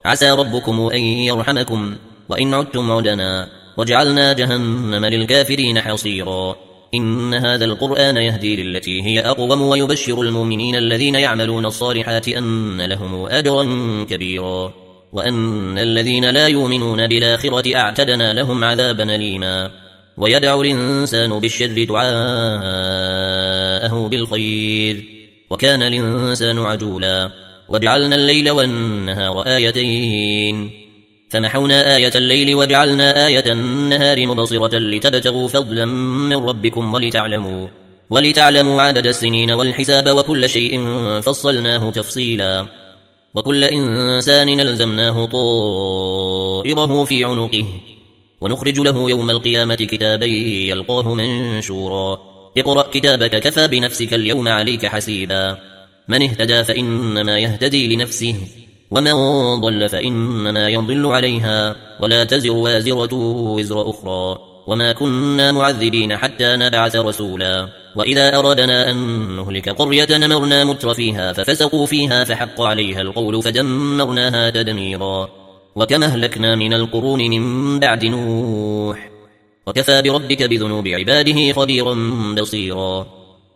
عسى ربكم أن يرحمكم وإن عدتم عدنا وجعلنا جهنم للكافرين حصيرا. إن هذا القرآن يهدي للتي هي أقوم ويبشر المؤمنين الذين يعملون الصالحات أن لهم أجرا كبيرا وأن الذين لا يؤمنون بالآخرة أعتدنا لهم عذابا أليما. ويدعو الإنسان بالشر دعاءه بالخير وكان الإنسان عجولا. وجعلنا الليل والنهار آيتين فمحونا آية الليل وجعلنا آية النهار مبصرة لتبتغوا فضلا من ربكم ولتعلموا عدد السنين والحساب وكل شيء فصلناه تفصيلا. وكل إنسان ألزمناه طائره في عنقه ونخرج له يوم القيامة كتابا يلقاه منشورا. اقرأ كتابك كفى بنفسك اليوم عليك حسيبا. من اهتدى فإنما يهتدي لنفسه ومن ضل فإنما يضل عليها ولا تزر وازرة وزر أخرى وما كنا معذبين حتى نبعث رسولا. وإذا أردنا أن نهلك قرية نمرنا متر فيها ففسقوا فيها فحق عليها القول فدمرناها تدميرا. وكما أهلكنا من القرون من بعد نوح وكفى بربك بذنوب عباده خبيرا بصيرا.